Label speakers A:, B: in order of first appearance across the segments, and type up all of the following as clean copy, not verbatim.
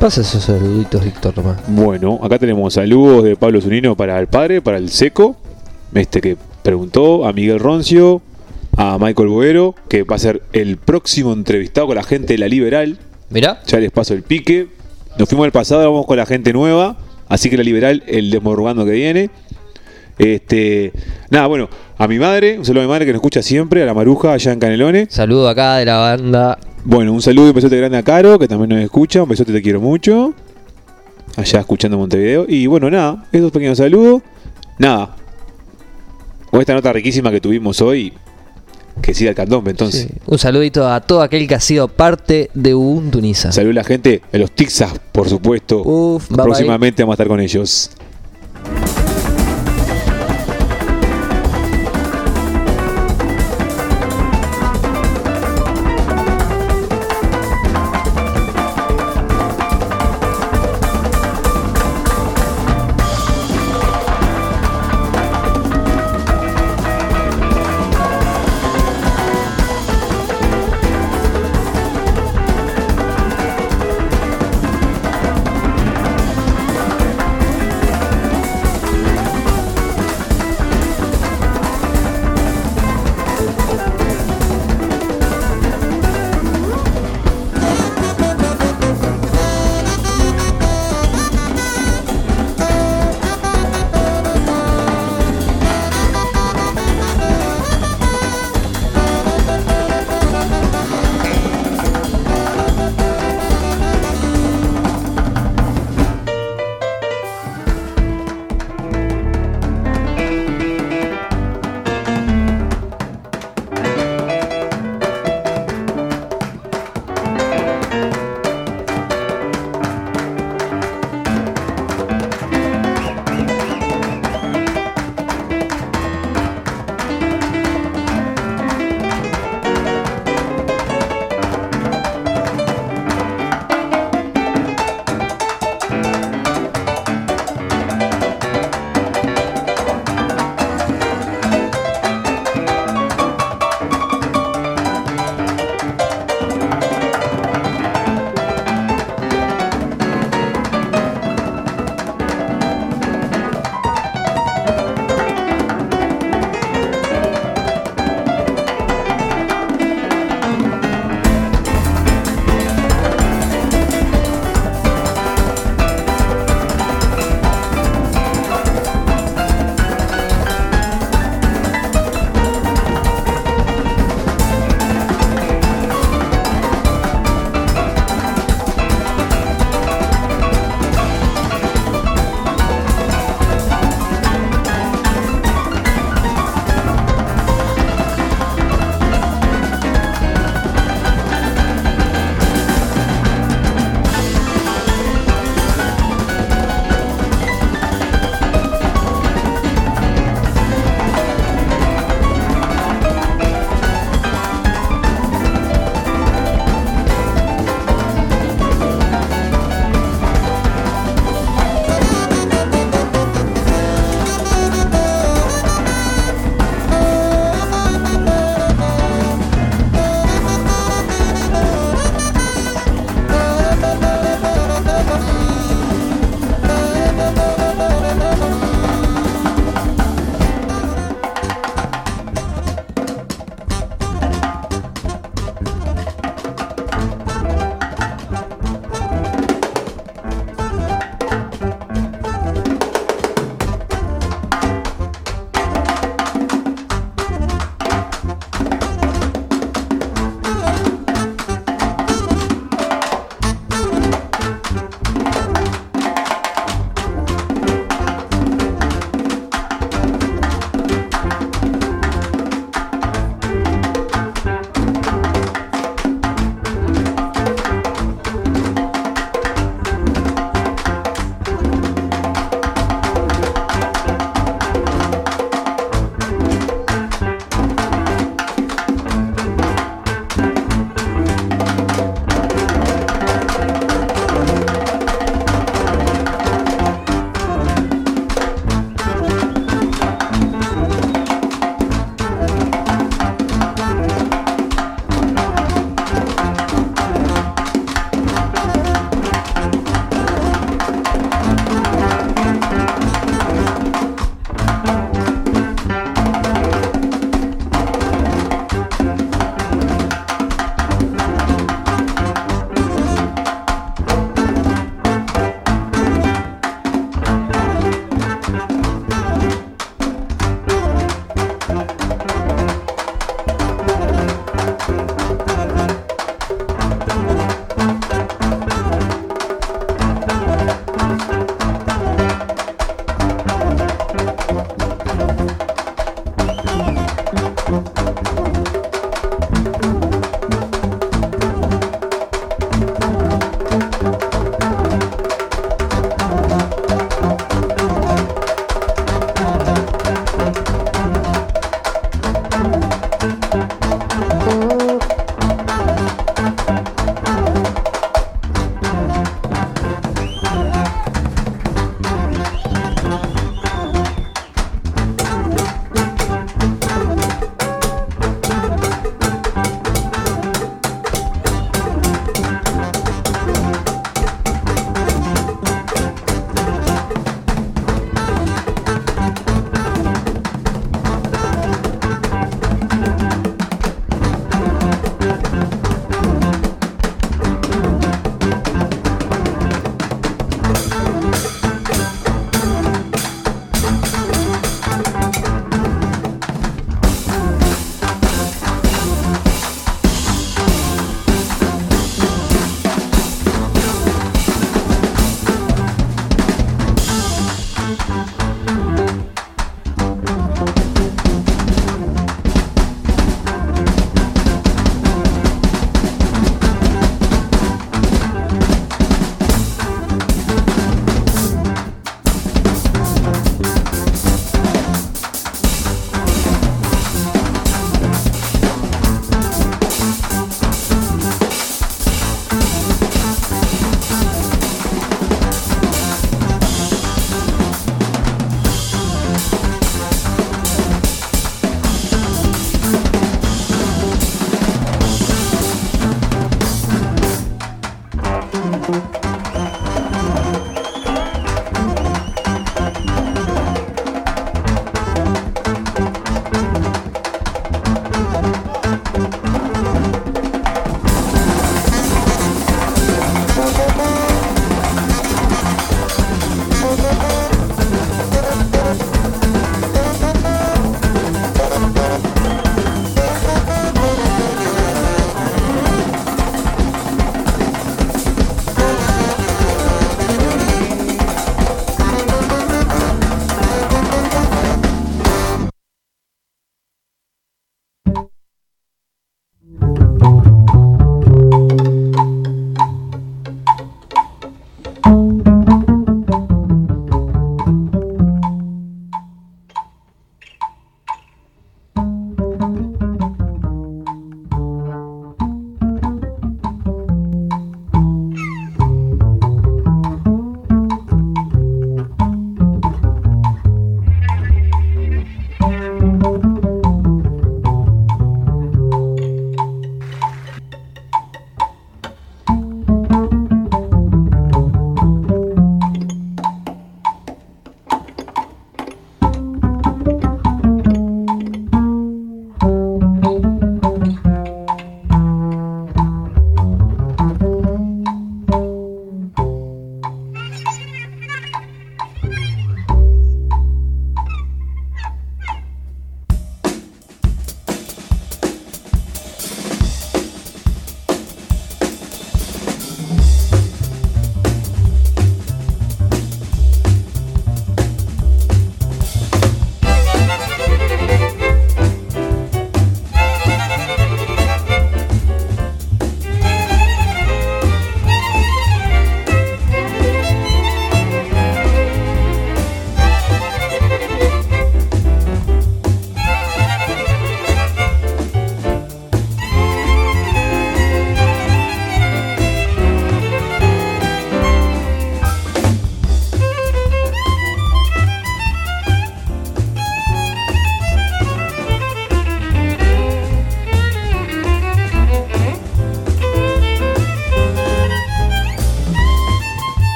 A: Pasa esos saluditos, Víctor, nomás.
B: Bueno, acá tenemos saludos de Pablo Zunino para el padre, para el Seco, que preguntó, a Miguel Roncio, a Michael Boero, que va a ser el próximo entrevistado con la gente de La Liberal.
A: Mirá.
B: Ya les paso el pique. Nos fuimos al pasado, vamos con la gente nueva, así que La Liberal, el desmorrugando que viene. Nada, bueno, a mi madre, un saludo a mi madre que nos escucha siempre, a la Maruja allá en Canelones.
A: Saludo acá de la banda.
B: Bueno, un saludo y un besote grande a Caro, que también nos escucha. Un besote, te quiero mucho. Allá escuchando Montevideo. Y bueno, nada, esos pequeños saludos. Nada. Con esta nota riquísima que tuvimos hoy, que siga el candombe, entonces.
A: Sí. Un saludito a todo aquel que ha sido parte de Ubuntu Niza.
B: Saludos a la gente de los Tixas, por supuesto.
A: Bye
B: Próximamente vamos a estar con ellos.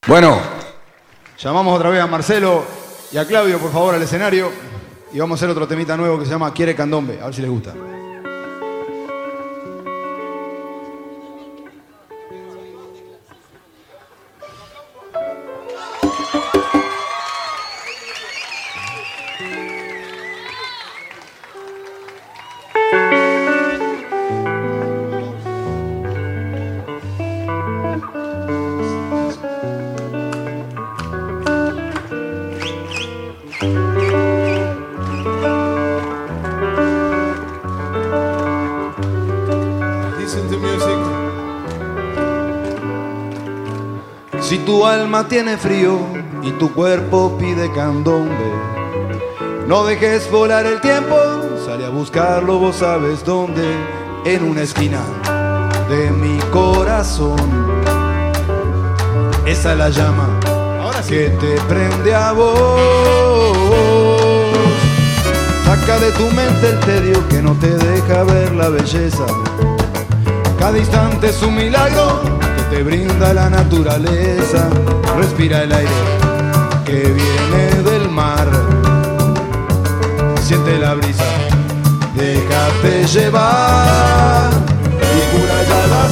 C: Bueno, llamamos otra vez a Marcelo y a Claudio, por favor, al escenario. Y vamos a hacer otro temita nuevo que se llama Quiere Candombe. A ver si les gusta. Si tu alma tiene frío y tu cuerpo pide candombe, no dejes volar el tiempo, sale a buscarlo, vos sabes dónde, en una esquina de mi corazón. Esa es la llama ahora sí que te prende a vos. Saca de tu mente el tedio que no te deja ver la belleza. Cada instante es un milagro que te brinda la naturaleza. Respira el aire que viene del mar. Siente la brisa, déjate llevar y cura ya las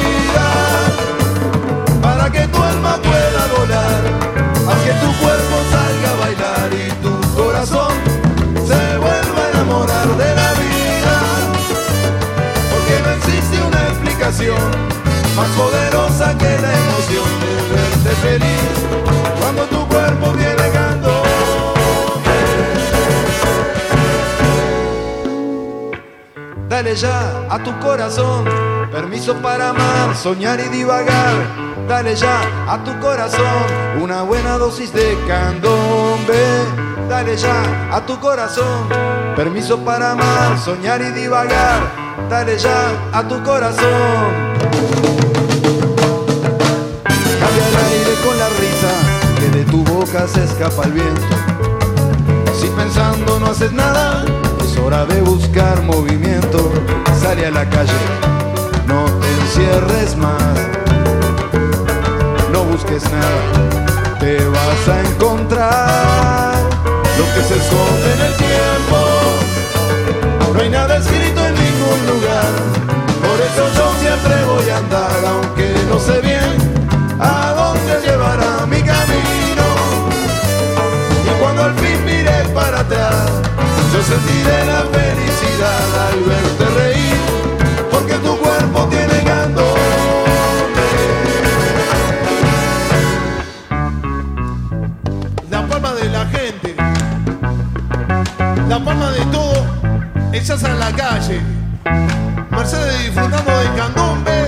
C: heridas para que tu alma pueda volar. Haz que tu cuerpo salga a bailar y tu corazón se vuelva a enamorar de la vida. Porque no existe una explicación más poderosa que la emoción de verte feliz cuando tu cuerpo viene candombe. Dale ya a tu corazón permiso para amar, soñar y divagar. Dale ya a tu corazón una buena dosis de candombe. Dale ya a tu corazón permiso para amar, soñar y divagar. Dale ya a tu corazón. Cambia el aire con la risa que de tu boca se escapa el viento. Si pensando no haces nada, es hora de buscar movimiento. Sale a la calle, no te encierres más. No busques nada, te vas a encontrar lo que se esconde en el tiempo. No hay nada escrito en ningún lugar, por eso yo siempre voy a andar, aunque no sé bien a dónde llevará mi camino. Y cuando al fin mire para atrás, yo sentiré la felicidad al verte reír, porque tu cuerpo tiene candombe.
D: La palma de la gente, la palma de todo, echas en la calle. Mercedes disfrutando del candombe.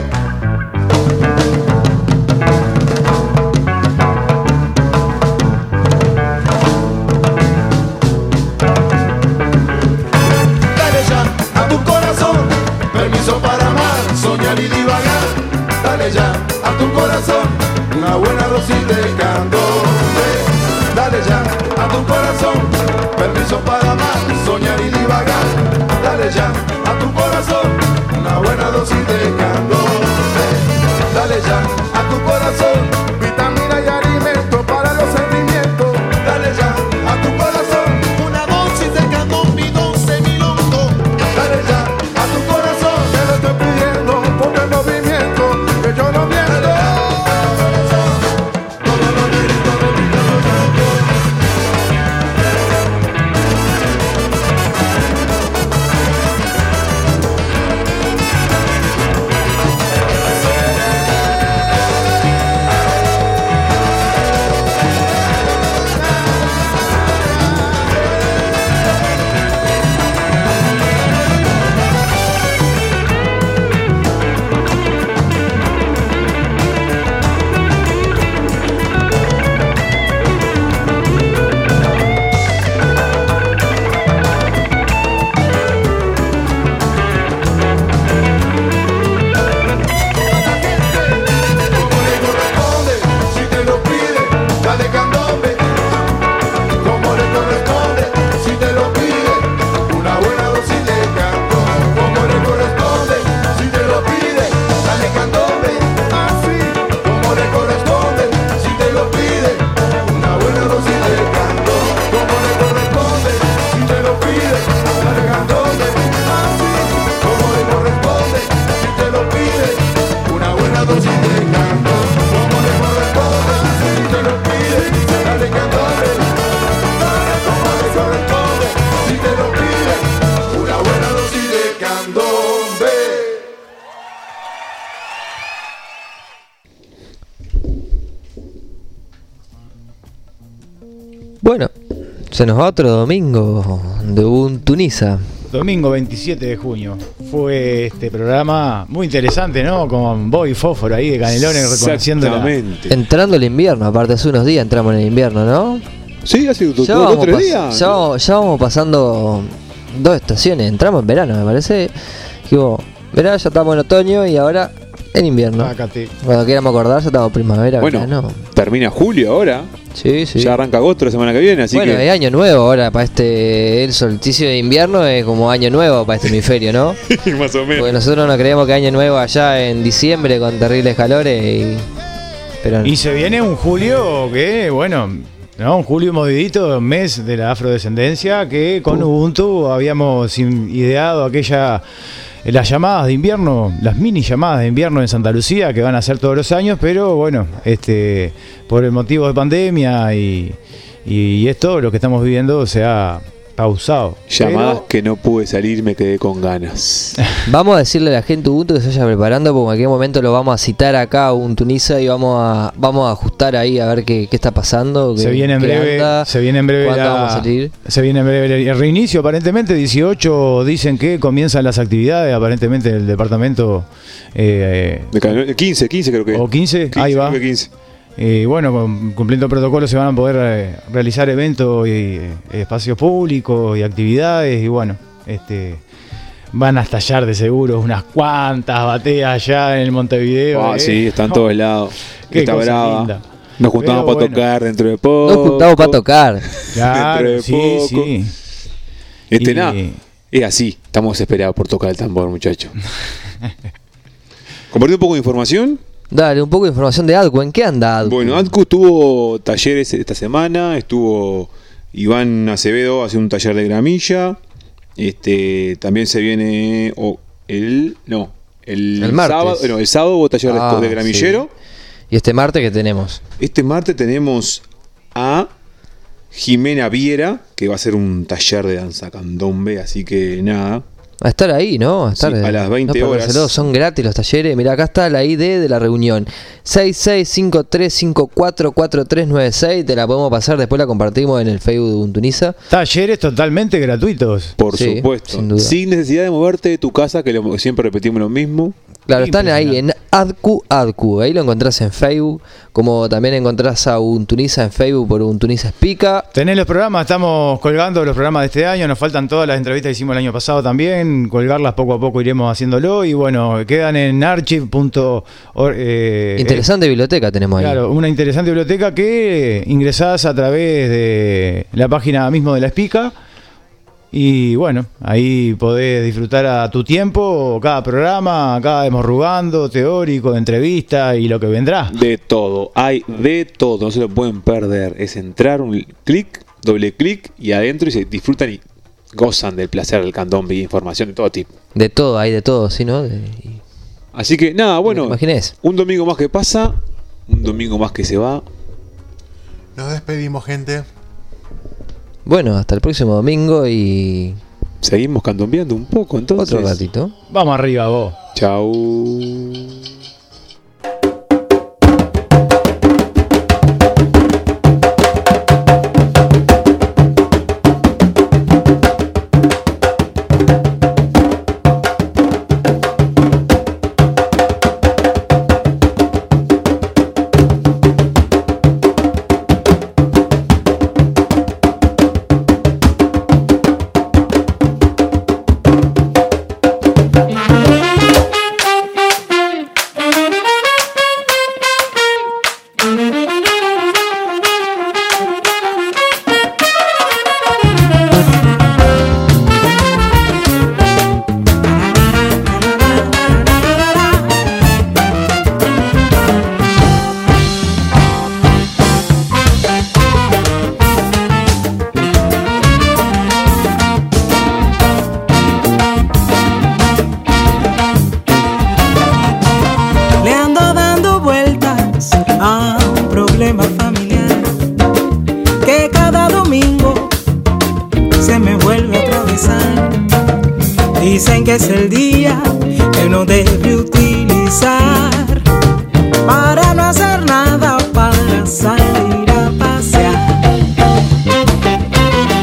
C: Dale ya a tu corazón permiso para amar, soñar y divagar. Dale ya a tu corazón una buena dosis de candombe. Dale ya a tu corazón permiso para amar, soñar y divagar. Dale ya a tu corazón una buena dosis de candombe. Dale ya a tu corazón vitamina y alimento para los sentimientos. Dale ya a tu corazón
D: Una dosis de candombe y 12.000 hongos.
C: dale ya a tu corazón, te lo estoy pidiendo, ponte en movimiento, que yo no miento.
A: Se nos va otro domingo de Ubuntunisa.
E: Domingo 27 de junio. Fue este programa muy interesante, ¿no? Con Boy Fósforo ahí de Canelones reconociendo
B: Exactamente.
A: Entrando el invierno, aparte hace unos días entramos en el invierno, ¿no?
B: Sí, hace dos
A: Ya
B: o tres días.
A: ya vamos pasando 2 estaciones. Entramos en verano, me parece. Digo, verano, ya estamos en otoño y ahora en invierno.
E: Sácate.
A: Cuando queramos acordar, ya estamos en primavera,
B: Bueno,
A: verano.
B: termina julio ahora.
A: Sí, sí.
B: Ya arranca agosto la semana que viene, así
A: Bueno,
B: que.
A: es año nuevo ahora para el solsticio de invierno es como año nuevo para este hemisferio, ¿no?
B: Más o menos.
A: Porque nosotros no creemos que año nuevo allá en diciembre con terribles calores pero
E: Y se viene un julio que, bueno, ¿no? Un julio movidito, mes de la afrodescendencia, que con Ubuntu habíamos ideado las llamadas de invierno, las mini llamadas de invierno en Santa Lucía, que van a ser todos los años, pero bueno, por el motivo de pandemia y esto, lo que estamos viviendo se ha pausado.
B: Llamadas que no pude salir, me quedé con ganas.
A: vamos a decirle a la gente Ubuntu que se vaya preparando porque en cualquier momento lo vamos a citar acá a Ubuntunisa y vamos a ajustar ahí a ver qué está pasando.
E: Se viene en breve,
A: ¿Cuándo vamos a salir?
E: Se viene en breve el reinicio, aparentemente 18 dicen que comienzan las actividades, aparentemente el departamento
B: 15 creo que.
E: o 15, ahí va.
B: Creo que 15.
E: Bueno, cumpliendo el protocolo se van a poder realizar eventos y espacios públicos y actividades y bueno, van a estallar de seguro unas cuantas bateas allá en el Montevideo.
B: Sí, están todos lados.
E: Qué
B: Está
E: cosa
B: brava.
E: linda.
B: Nos juntamos
E: Pero
B: para
E: bueno.
B: tocar dentro de poco.
A: Nos juntamos para tocar.
E: Claro,
B: dentro de
E: sí,
B: poco.
E: sí.
B: Nada, es así. Estamos desesperados por tocar el tambor, muchachos. Compartí un poco de información.
A: Dale, un poco de información de Adcu. ¿En qué anda Adcu?
B: Bueno, Adcu tuvo talleres esta semana. Estuvo Iván Acevedo haciendo un taller de gramilla. También se viene el
A: martes.
B: sábado. No, el sábado hubo taller de gramillero.
A: Sí. ¿Y este martes qué tenemos?
B: Este martes tenemos a Jimena Viera, que va a hacer un taller de danza candombe, así que nada.
A: A estar ahí, ¿no? A
B: las 20
A: no
B: horas.
A: perdérselo, son gratis los talleres. Mirá, acá está la ID de la reunión. 6653544396. Te la podemos pasar, después la compartimos en el Facebook de Ubuntunisa.
E: Talleres totalmente gratuitos.
B: Por
A: Sí,
B: supuesto.
A: sin duda.
B: Sin necesidad de moverte de tu casa, que siempre repetimos lo mismo.
A: Claro, están ahí en Adcu. Ahí lo encontrás en Facebook. Como también encontrás a Ubuntunisa en Facebook por Ubuntunisa Explica.
E: Tenés los programas, estamos colgando los programas de este año, nos faltan todas las entrevistas que hicimos el año pasado también, colgarlas poco a poco iremos haciéndolo y bueno, quedan en archive.org.
A: Interesante biblioteca tenemos ahí.
E: Claro, una interesante biblioteca que ingresás a través de la página mismo de la Explica y bueno, ahí podés disfrutar a tu tiempo cada programa, cada Desmorrugando, teórico, de entrevista y lo que vendrá.
B: De todo, hay de todo, no se lo pueden perder. Es entrar un clic, doble clic y adentro y se disfrutan y gozan del placer del candombe y información de todo tipo.
A: De todo, hay de todo, ¿sí, no?
B: Así que nada, bueno,
A: ¿Te imaginás?
B: un domingo más que pasa, un domingo más que se va.
D: Nos despedimos, gente.
A: Bueno, hasta el próximo domingo y
B: Seguimos candombeando un poco entonces.
A: otro ratito.
E: Vamos arriba vos.
B: Chau.
F: Dicen que es el día que uno debe utilizar para no hacer nada o para salir a pasear.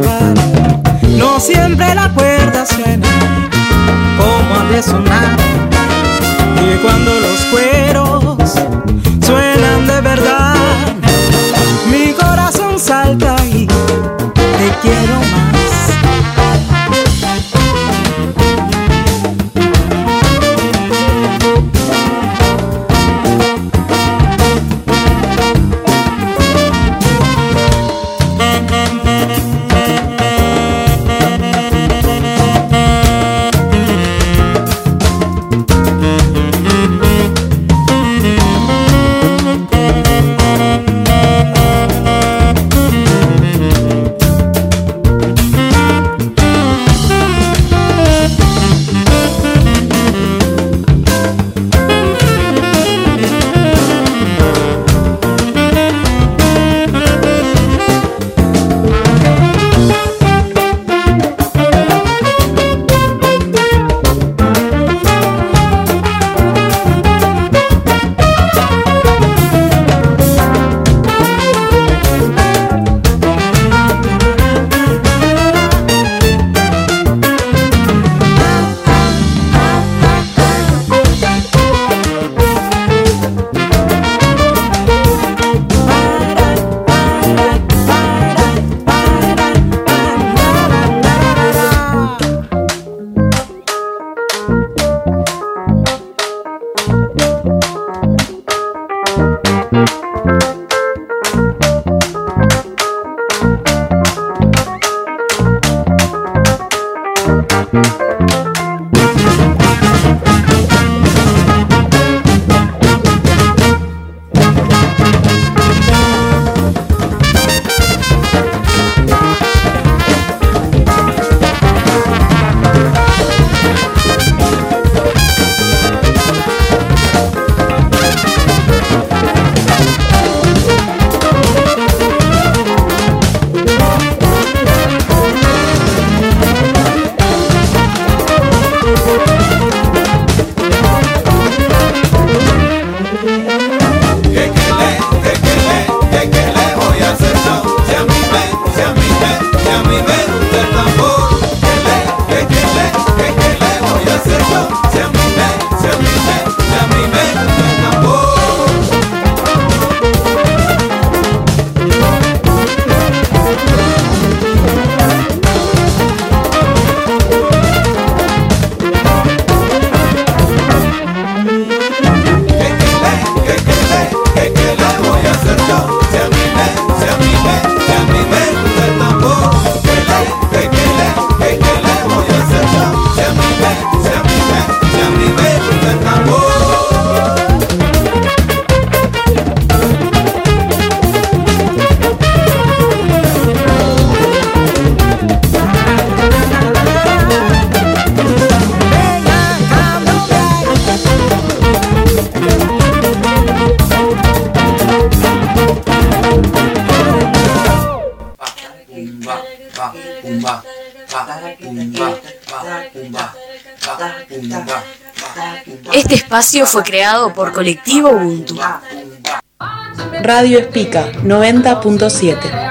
F: llevar. No siempre la cuerda suena como ha de sonar. Y cuando los cueros suenan de verdad, mi corazón salta y te quiero más.
G: Este espacio fue creado por Colectivo Ubuntu.
H: Radio Espica 90.7.